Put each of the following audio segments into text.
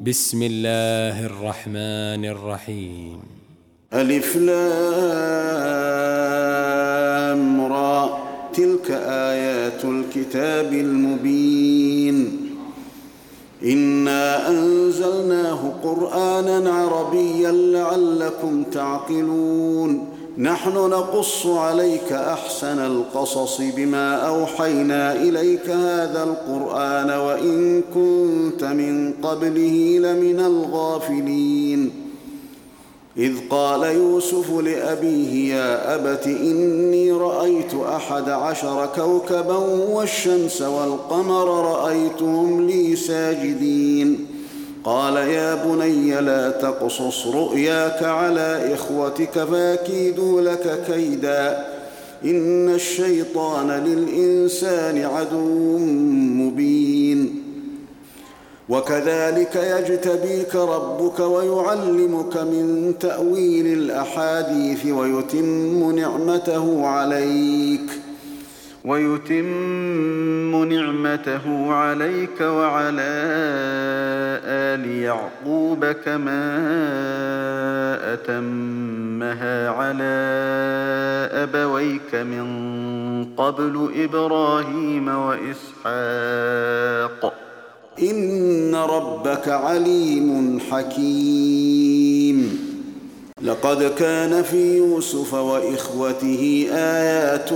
بسم الله الرحمن الرحيم. ألف لام را، تلك آيات الكتاب المبين. إنا أنزلناه قرآنا عربيا لعلكم تعقلون. نحن نقص عليك أحسن القصص بما أوحينا إليك هذا القرآن وإن كنت من قبله لمن الغافلين. إذ قال يوسف لأبيه يا أبت إني رأيت 11 كوكبا والشمس والقمر رأيتهم لي ساجدين. قال يا بني لا تقصص رؤياك على إخوتك فيكيدوا لك كيدا إن الشيطان للإنسان عدو مبين. وكذلك يجتبيك ربك ويعلمك من تأويل الأحاديث ويتم نعمته عليك وعلى آل يعقوب كما أتمها على أبويك من قبل إبراهيم وإسحاق إن ربك عليم حكيم. لقد كان في يوسف وإخوته آيات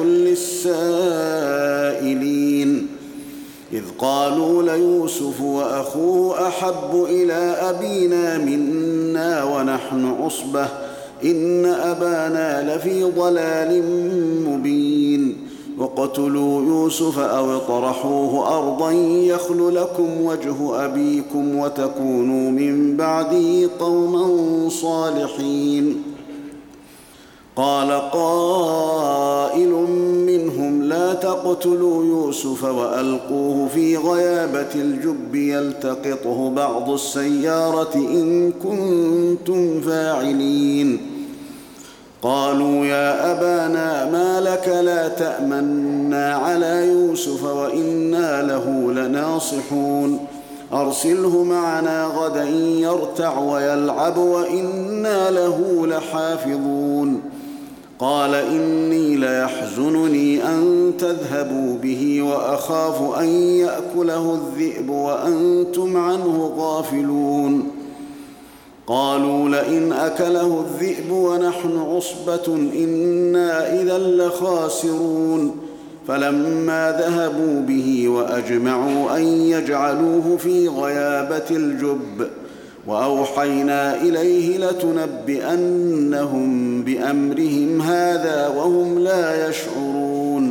للسائلين إذ قالوا ليوسف وأخوه أحب إلى أبينا منا ونحن عصبة إن أبانا لفي ضلال مبين. وقتلوا يوسف أو اطرحوه أرضا يخل لكم وجه أبيكم وتكونوا من بعده قوما صالحين. قال قائل منهم لا تقتلوا يوسف وألقوه في غيابة الجب يلتقطه بعض السيارة إن كنتم فاعلين. قالوا يا أبانا ما لك لا تأمنا على يوسف وإنا له لناصحون أرسله معنا غدا يرتع ويلعب وإنا له لحافظون. قال إني ليحزنني أن تذهبوا به وأخاف أن يأكله الذئب وأنتم عنه غافلون. قالوا لئن أكله الذئب ونحن عصبة إنا إذا لخاسرون. فلما ذهبوا به وأجمعوا أن يجعلوه في غيابة الجب وأوحينا إليه لتنبئنهم بأمرهم هذا وهم لا يشعرون.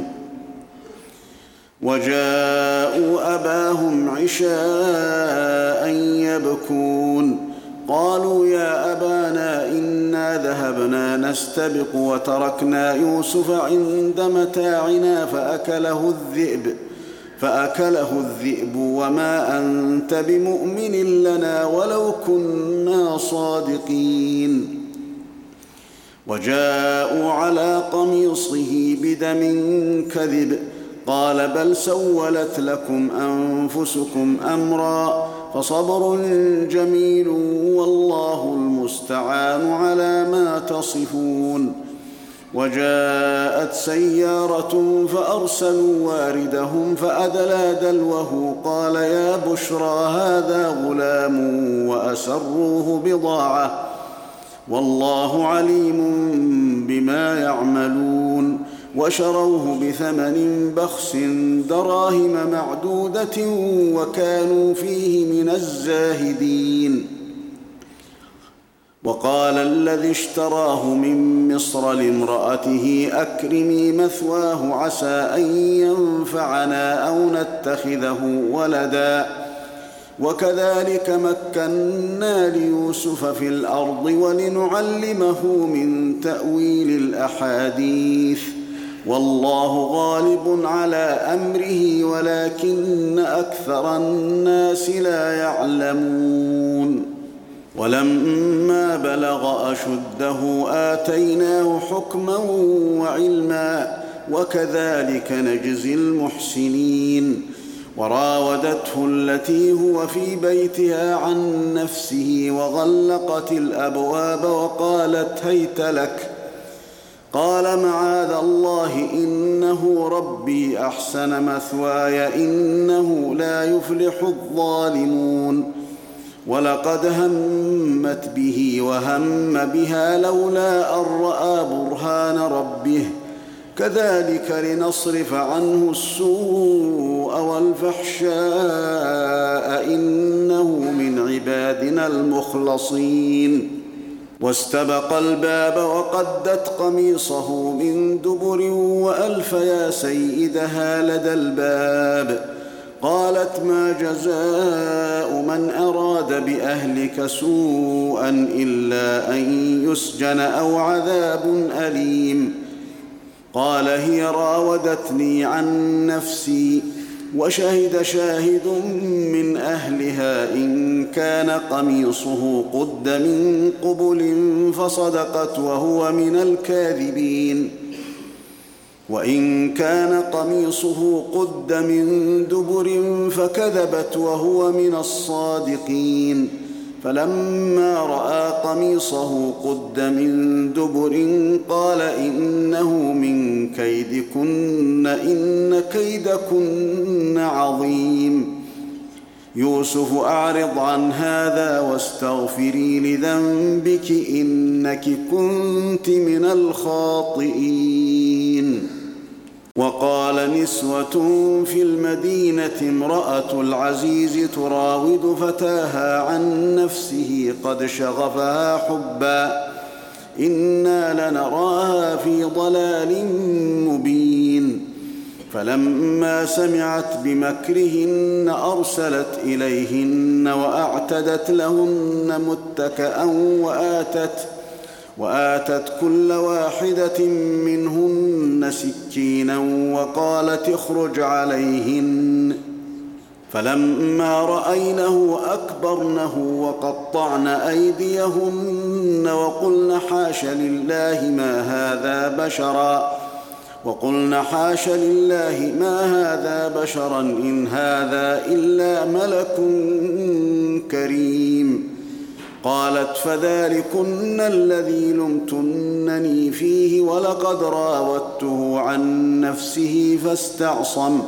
وجاءوا أباهم عشاء يبكون. قالوا يا أبانا إنا ذهبنا نستبق وتركنا يوسف عند متاعنا فأكله الذئب وما أنت بمؤمن لنا ولو كنا صادقين. وجاءوا على قميصه بدم كذب قال بل سولت لكم أنفسكم أمرا فصبر جميل والله المستعان على ما تصفون. وجاءت سيارة فأرسلوا واردهم فأدلى دلوه قال يا بشرى هذا غلام وأسروه بضاعة والله عليم بما يعملون. وشروه بثمن بخس دراهم معدودة وكانوا فيه من الزاهدين. وقال الذي اشتراه من مصر لامرأته أكرمي مثواه عسى أن ينفعنا أو نتخذه ولدا. وكذلك مكنا ليوسف في الأرض ولنعلمه من تأويل الأحاديث والله غالب على أمره ولكن أكثر الناس لا يعلمون. ولما بلغ أشده آتيناه حكما وعلما وكذلك نجزي المحسنين. وراودته التي هو في بيتها عن نفسه وغلقت الأبواب وقالت هيت لك. قال معاذ الله إنه ربي أحسن مثواي إنه لا يفلح الظالمون. ولقد همت به وهم بها لولا أن رأى برهان ربه كذلك لنصرف عنه السوء والفحشاء إنه من عبادنا المخلصين. واستبق الباب وقدت قميصه من دبر وألف يا سيدها لدى الباب. قالت ما جزاء من أراد بأهلك سوءا إلا أن يسجن أو عذاب أليم. قال هي راودتني عن نفسي. وشهد شاهد من أهلها إن كان قميصه قد من قبل فصدقت وهو من الكاذبين وإن كان قميصه قد من دبر فكذبت وهو من الصادقين. فلما رأى قميصه قد من دبر قال إنه من كيدكن إن كيدكن عظيم. يوسف أعرض عن هذا واستغفري لذنبك إنك كنت من الخاطئين. وقال نسوة في المدينة امرأة العزيز تراود فتاها عن نفسه قد شغفها حبا إنا لنراها في ضلال مبين. فلما سمعت بمكرهن أرسلت إليهن وأعتدت لهن متكأ وآتت كل واحدة منهن سكينا وقالت اخرج عليهن. فلما رأينه أكبرنه وقطعن أيديهن وقلن حاش لله ما هذا بشرا إن هذا إلا ملك كريم. قالت فذلكن الذي لمتنني فيه ولقد راودته عن نفسه فاستعصم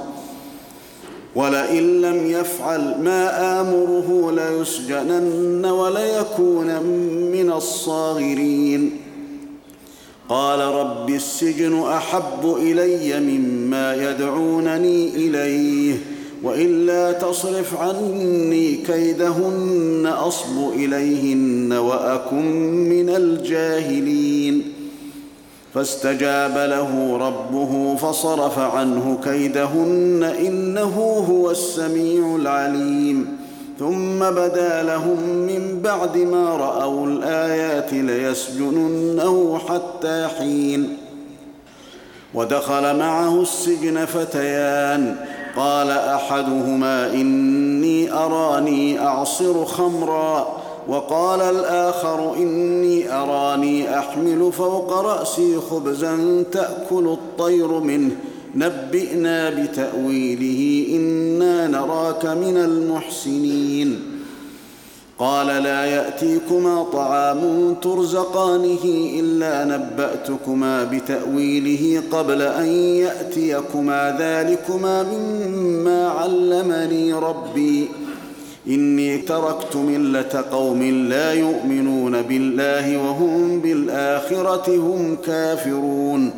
ولئن لم يفعل ما آمره ليسجنن وليكون من الصاغرين. قال رب السجن أحب إلي مما يدعونني إليه وإلا تصرف عني كيدهن أصب إليهن وأكن من الجاهلين. فاستجاب له ربه فصرف عنه كيدهن إنه هو السميع العليم. ثم بدا لهم من بعد ما رأوا الآيات ليسجننه حتى حين. ودخل معه السجن فتيان قال أحدهما إني أراني أعصر خمرا وقال الآخر إني أراني أحمل فوق رأسي خبزا تأكل الطير منه نبئنا بتأويله إنا نراك من المحسنين. قال لا يأتيكما طعام ترزقانه إلا نبأتكما بتأويله قبل أن يأتيكما ذلكما مما علمني ربي إني تركت ملة قوم لا يؤمنون بالله وهم بالآخرة هم كافرون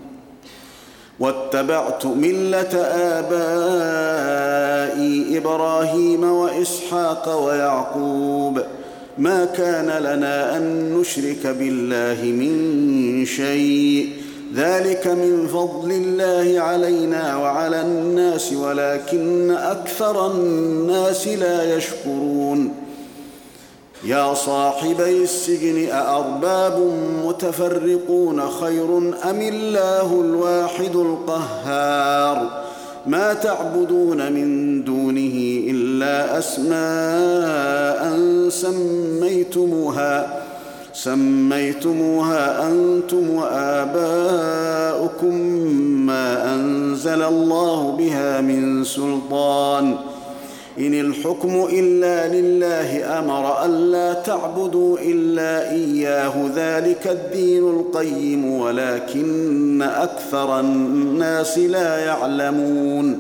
واتبعت ملة آبائي إبراهيم وإسحاق ويعقوب ما كان لنا أن نشرك بالله من شيء ذلك من فضل الله علينا وعلى الناس ولكن أكثر الناس لا يشكرون. يا صاحبي السجن أأرباب متفرقون خير أم الله الواحد القهار ما تعبدون من دونه إلا أسماء سميتموها أنتم وآباؤكم ما أنزل الله بها من سلطان إن الحكم إلا لله أمر ألا تعبدوا إلا إياه ذلك الدين القيم ولكن أكثر الناس لا يعلمون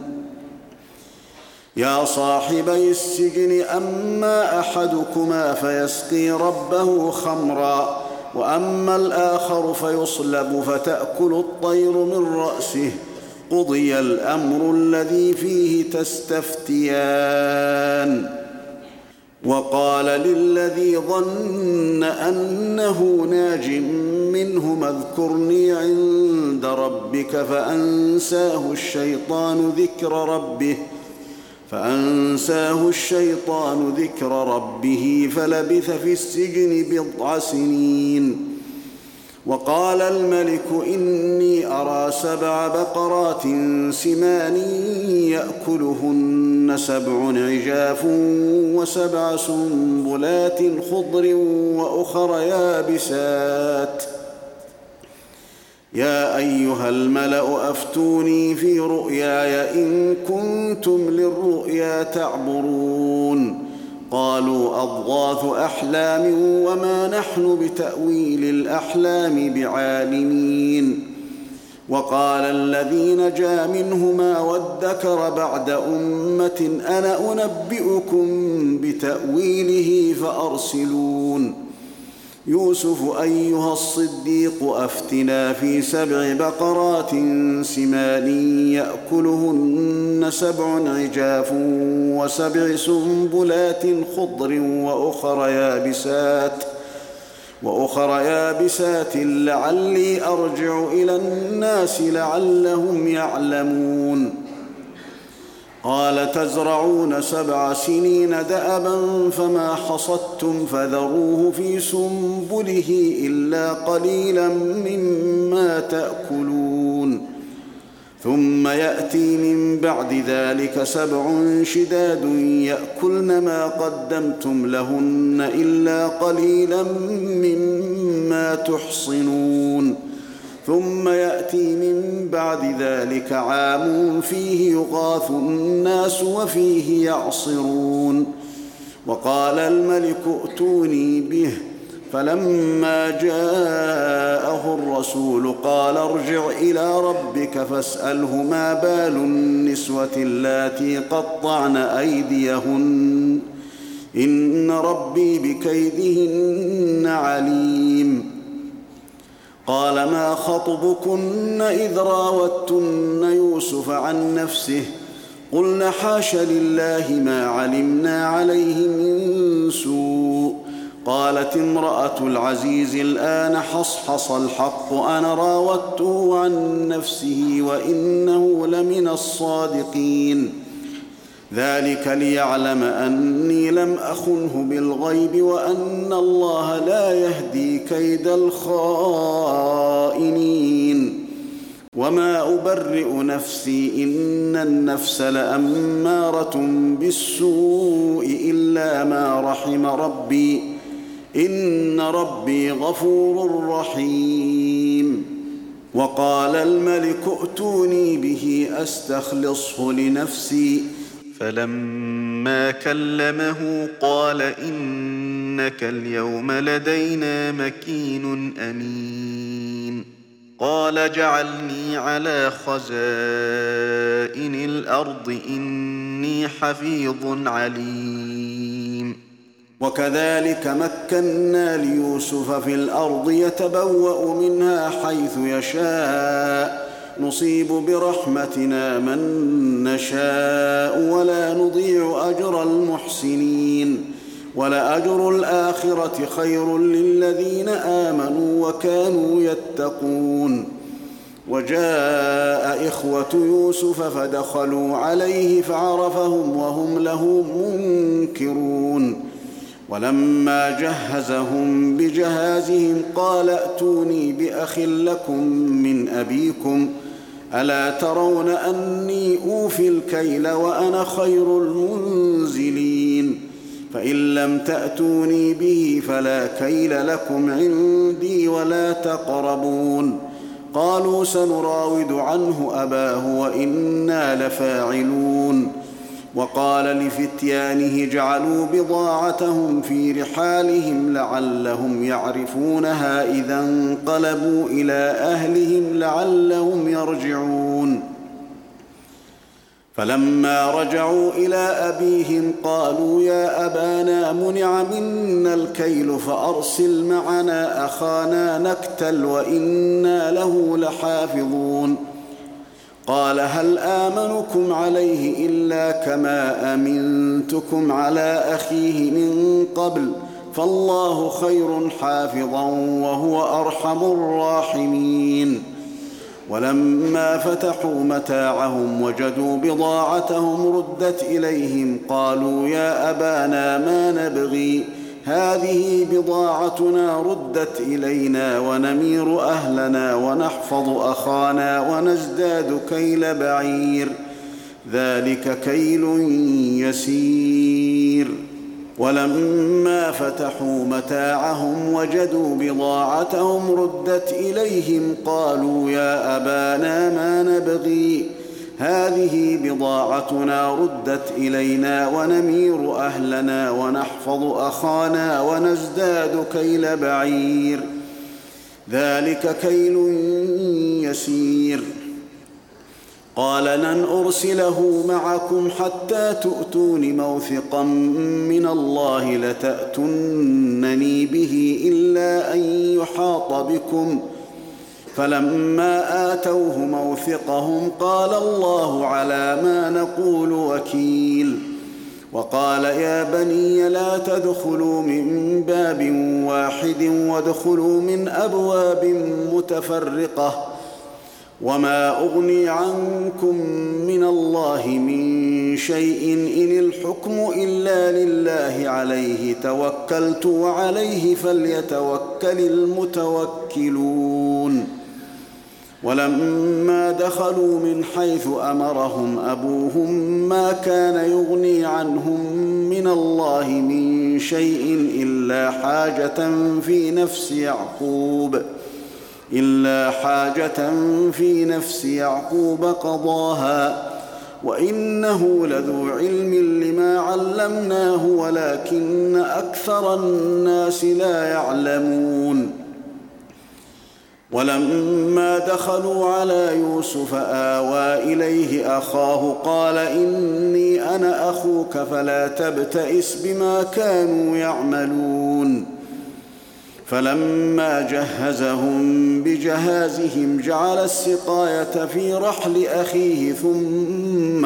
يا صاحبي السجن أما أحدكما فيسقي ربه خمرا وأما الآخر فيصلب فتأكل الطير من رأسه قضي الأمر الذي فيه تستفتيان وقال للذي ظن أنه ناج منهما اذكرني عند ربك فأنساه الشيطان ذكر ربه فلبث في السجن 9 سنين وقال الملك إني أرى 7 بقرات سمان يأكلهن 7 عجاف و7 سنبلات خضر وأخر يابسات يا أيها الملأ أفتوني في رؤياي إن كنتم للرؤيا تعبرون قالوا أضغاث أحلام وما نحن بتأويل الأحلام بعالمين وقال الذي نجا منهما وادكر بعد أمة أنا أنبئكم بتأويله فأرسلون يوسف أيها الصديق أفتنا في 7 بقرات سمان يأكلهن 7 عجاف و7 سنبلات خضر وأخر يابسات لعلي أرجع إلى الناس لعلهم يعلمون قال تزرعون 7 سنين دأبا فما حصدتم فذروه في سنبله إلا قليلا مما تأكلون ثم يأتي من بعد ذلك 7 شداد يأكلن ما قدمتم لهن إلا قليلا مما تحصنون ثم يأتي من بعد ذلك عام فيه يغاث الناس وفيه يعصرون وقال الملك ائتوني به فلما جاءه الرسول قال ارجع إلى ربك فاسأله ما بال النسوة اللاتي قطعن أيديهن إن ربي بكيدهن عليم قال ما خطبكن إذ راوتن يوسف عن نفسه قلن حاش لله ما علمنا عليه من سوء قالت امرأة العزيز الآن حصحص الحق أنا راودته عن نفسه وإنه لمن الصادقين ذلك ليعلم أني لم أخنه بالغيب وأن الله لا يهدي كيد الخائنين وما أبرئ نفسي إن النفس لأمارة بالسوء إلا ما رحم ربي إن ربي غفور رحيم وقال الملك ائتوني به أستخلصه لنفسي فلما كلمه قال إنك اليوم لدينا مكين أمين قال اجعلني على خزائن الأرض إني حفيظ عليم وكذلك مكنا ليوسف في الأرض يتبوأ منها حيث يشاء نصيب برحمتنا من نشاء ولا نضيع أجر المحسنين ولأجر الآخرة خير للذين آمنوا وكانوا يتقون وجاء إخوة يوسف فدخلوا عليه فعرفهم وهم له منكرون ولما جهزهم بجهازهم قال ائتوني بأخ لكم من أبيكم ألا ترون أني أوفي الكيل وأنا خير المنزلين فإن لم تأتوني به فلا كيل لكم عندي ولا تقربون. قالوا سنراود عنه أباه وإنا لفاعلون. وقال لفتيانه اجعلوا بضاعتهم في رحالهم لعلهم يعرفونها إذا انقلبوا إلى أهلهم لعلهم يرجعون. فلما رجعوا إلى أبيهم قالوا يا أبانا منع منا الكيل فأرسل معنا أخانا نكتل وإنا له لحافظون. قال هل آمنكم عليه إلا كما أمنتكم على أخيه من قبل فالله خير حافظا وهو أرحم الراحمين. ولما فتحوا متاعهم وجدوا بضاعتهم ردت إليهم قالوا يا أبانا ما نبغي هذه بضاعتنا ردت إلينا ونمير أهلنا ونحفظ أخانا ونزداد كيل بعير ذلك كيل يسير. ولما فتحوا متاعهم وجدوا بضاعتهم ردت إليهم قالوا يا أبانا ما نبغي هذه بضاعتنا ردت إلينا ونمير أهلنا ونحفظ أخانا ونزداد كيل بعير ذلك كيل يسير. قال لن أرسله معكم حتى تؤتون موثقا من الله لتأتونني به إلا أن يحاط بكم. فلما آتوه موثقهم قال الله على ما نقول وكيل. وقال يا بني لا تدخلوا من باب واحد وادخلوا من أبواب متفرقة وما أغني عنكم من الله من شيء إن الحكم إلا لله عليه توكلت وعليه فليتوكل المتوكلون. ولما دخلوا من حيث أمرهم أبوهم ما كان يغني عنهم من الله من شيء إلا حاجة في نفس يعقوب قضاها وإنه لذو علم لما علمناه ولكن أكثر الناس لا يعلمون. ولما دخلوا على يوسف آوى إليه أخاه قال إني أنا أخوك فلا تبتئس بما كانوا يعملون. فلما جهزهم بجهازهم جعل السقاية في رحل أخيه ثم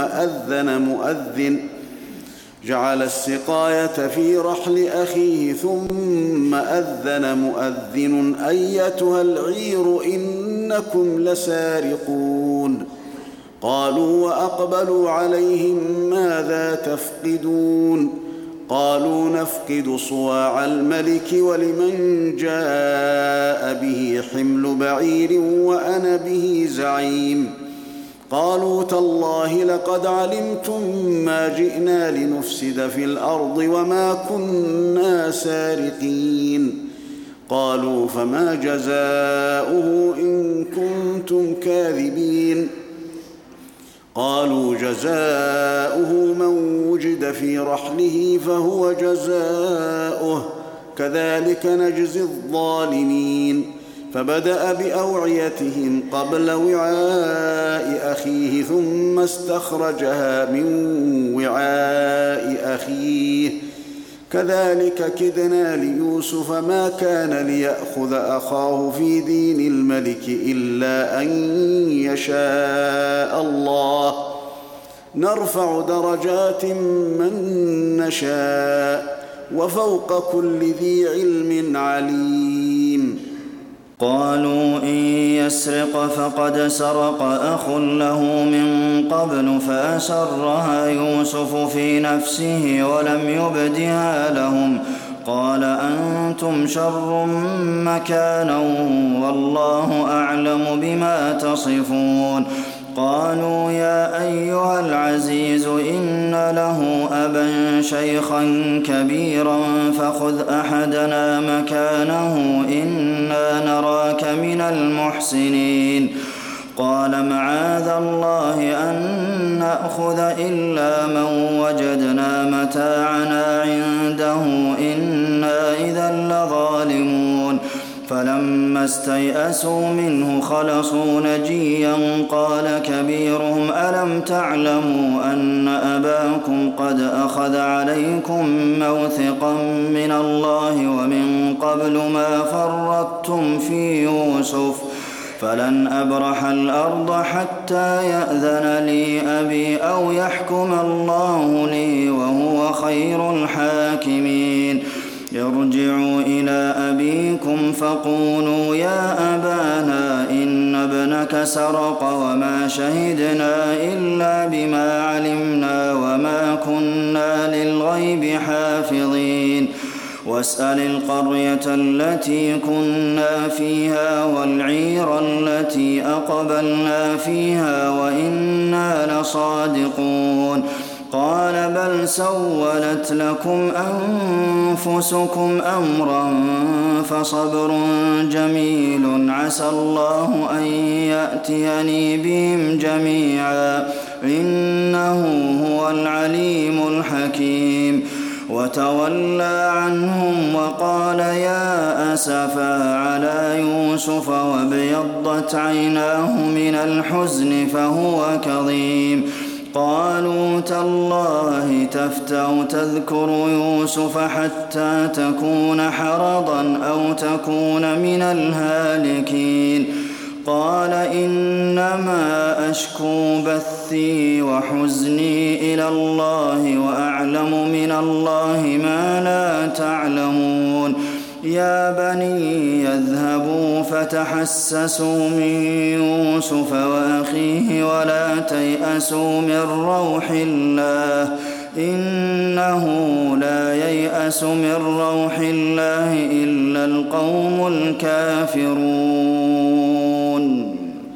أذن مؤذن أيتها العير إنكم لسارقون. قالوا وأقبلوا عليهم ماذا تفقدون؟ قالوا نفقد صواع الملك ولمن جاء به حمل بعير وأنا به زعيم. قالوا تالله لقد علمتم ما جئنا لنفسد في الأرض وما كنا سارقين. قالوا فما جزاؤه إن كنتم كاذبين؟ قالوا جزاؤه من وجد في رحله فهو جزاؤه كذلك نجزي الظالمين. فبدأ بأوعيتهم قبل وعاء أخيه ثم استخرجها من وعاء أخيه كذلك كدنا ليوسف ما كان ليأخذ أخاه في دين الملك إلا أن يشاء الله نرفع درجات من نشاء وفوق كل ذي علم عليم. قالوا إن يسرق فقد سرق أخ له من قبل فأسرها يوسف في نفسه ولم يبدها لهم. قال أنتم شر مكانا والله أعلم بما تصفون. قالوا يا أيها العزيز إن له أبا شيخا كبيرا فخذ أحدنا مكانه إنا نراك من المحسنين قال معاذ الله أن نأخذ إلا من وجدنا متاعنا عنده إنا إذا لظالمون فلما استيئسوا منه خلصوا نجيا قال كبيرهم ألم تعلموا أن أباكم قد أخذ عليكم موثقا من الله ومن قبل ما فرطتم في يوسف فلن أبرح الأرض حتى يأذن لي أبي أو يحكم الله لي وهو خير الحاكمين ارجعوا إلى أبيكم فقولوا يا أبانا إن ابنك سرق وما شهدنا إلا بما علمنا وما كنا للغيب حافظين واسأل القرية التي كنا فيها والعير التي أقبلنا فيها وإنا لصادقون قال بل سولت لكم أنفسكم أمرا فصبر جميل عسى الله أن يأتيني بهم جميعا إنه هو العليم الحكيم وتولى عنهم وقال يا أسفا على يوسف وابيضت عيناه من الحزن فهو كظيم قالوا تالله تفتأ تذكر يوسف حتى تكون حرضا أو تكون من الهالكين قال إنما أشكو بثي وحزني إلى الله وأعلم من الله ما لا تعلمون يا بني يذهبوا فتحسسوا من يوسف وأخيه ولا تيأسوا من روح الله إنه لا ييأس من روح الله إلا القوم الكافرون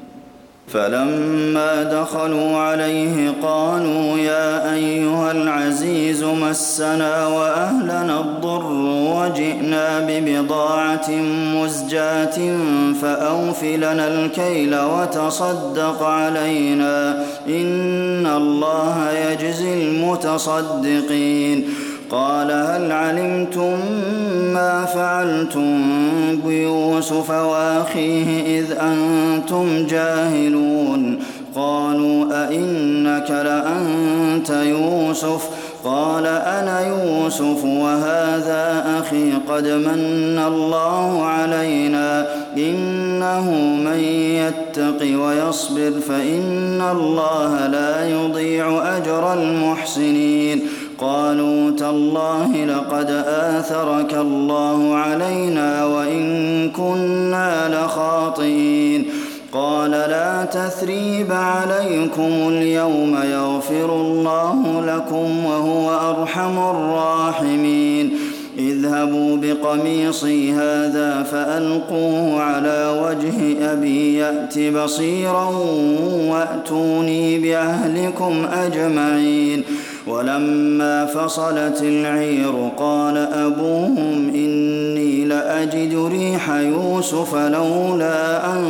فلما دخلوا عليه قالوا يا أيها العزيز مسنا وأهلنا الضر وجئنا ببضاعة مزجاة فأوف لنا الكيل وتصدق علينا إن الله يجزي المتصدقين قال هل علمتم ما فعلتم بيوسف وأخيه إذ أنتم جاهلون قالوا أئنك لأنت يوسف قال أنا يوسف وهذا أخي قد من الله علينا إنه من يتق ويصبر فإن الله لا يضيع أجر المحسنين قالوا تالله لقد آثرك الله علينا وإن كنا لخاطئين قال لا تثريب عليكم اليوم يغفر الله لكم وهو أرحم الراحمين اذهبوا بقميصي هذا فألقوه على وجه أبي يأت بصيرا وأتوني بأهلكم أجمعين ولما فصلت العير قال أبوهم إني لأجد ريح يوسف لولا أن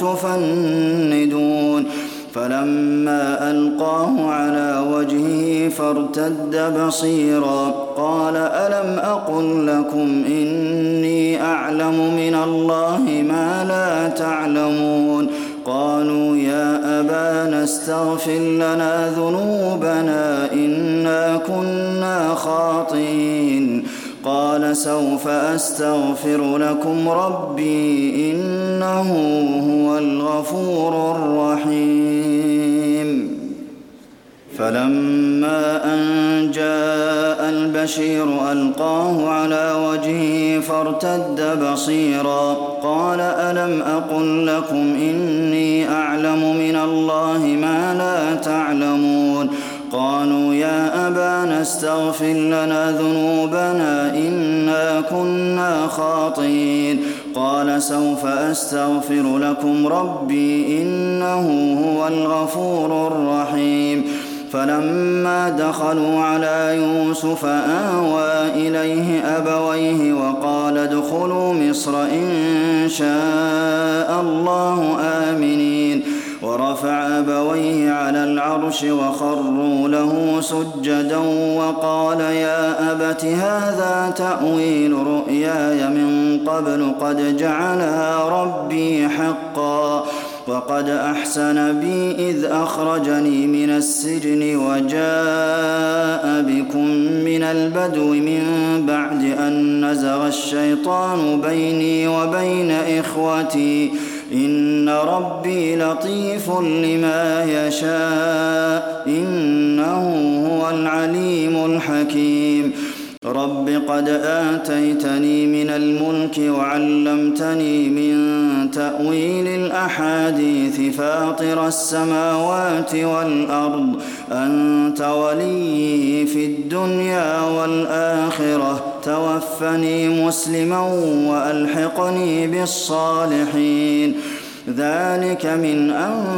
تفندون فلما ألقاه على وجهه فارتد بصيرا قال ألم أقل لكم إني أعلم من الله ما لا تعلمون قالوا يا أبانا استغفر لنا ذنوبنا إنا كنا خاطئين قال سوف أستغفر لكم ربي إنه هو الغفور الرحيم فلما أن جاء البشير ألقاه على وجهه فارتد بصيرا قال ألم أقل لكم إني أعلم من الله ما لا تعلمون قالوا يا أبانا استغفر لنا ذنوبنا إنا إنا كنا خاطئين قال سوف أستغفر لكم ربي إنه هو الغفور الرحيم فلما دخلوا على يوسف آوى إليه أبويه وقال ادخلوا مصر إن شاء الله آمنين ورفع أبويه على العرش وخروا له سجدا وقال يا أبت هذا تأويل رؤياي من قبل قد جعلها ربي حقا وقد أحسن بي إذ أخرجني من السجن وجاء بكم من البدو من بعد أن نزغ الشيطان بيني وبين إخوتي إن ربي لطيف لما يشاء إنه هو العليم الحكيم رب قد آتيتني من الملك وعلمتني من تأويل الأحاديث فاطر السماوات والأرض أنت ولي في الدنيا والآخرة توفني مسلما وألحقني بالصالحين ذلك من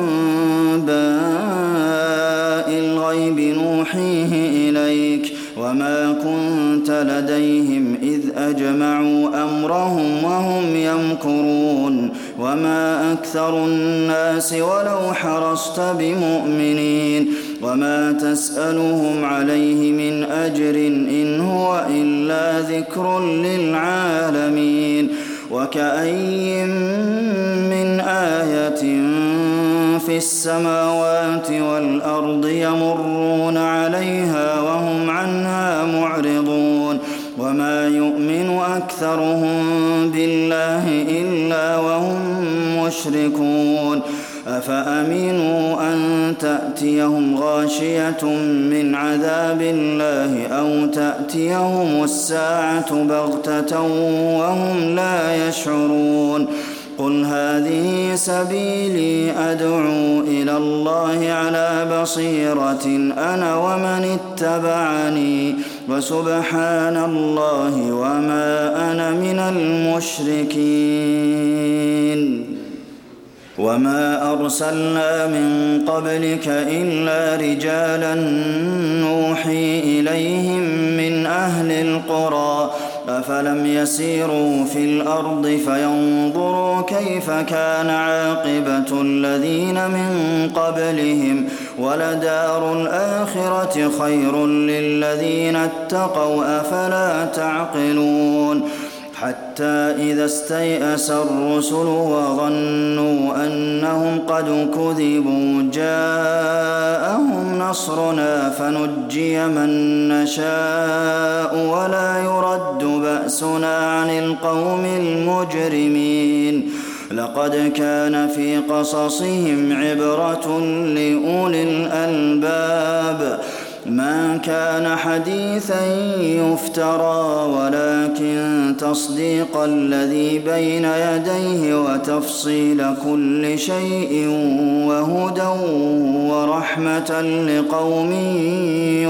أنباء الغيب نوحيه إليك وما كنت لديهم إذ أجمعوا أمرهم وهم يمكرون وما أكثر الناس ولو حرصت بمؤمنين وما تسألهم عليه من أجر إن هو إلا ذكر للعالمين وكأي من آية في السماوات والأرض يمرون عليها وهم عنها معرضون وما يؤمن أكثرهم بالله إلا وهم مشركون أفأمنوا أن تأتيهم غاشية من عذاب الله أو تأتيهم الساعة بغتة وهم لا يشعرون قل هذه سبيلي أدعو إلى الله على بصيرة أنا ومن اتبعني وسبحان الله وما أنا من المشركين وما أرسلنا من قبلك إلا رجالا نوحي إليهم من أهل القرى أفلم يسيروا في الأرض فينظروا كيف كان عاقبة الذين من قبلهم ولدار الآخرة خير للذين اتقوا أفلا تعقلون حتى إذا استيأس الرسل وظنوا أنهم قد كذبوا جاءهم نصرنا فنجي من نشاء ولا يرد بأسنا عن القوم المجرمين لقد كان في قصصهم عبرة لأولي الألباب ما كان حديثا يفترى ولكن تصديق الذي بين يديه وتفصيل كل شيء وهدى ورحمة لقوم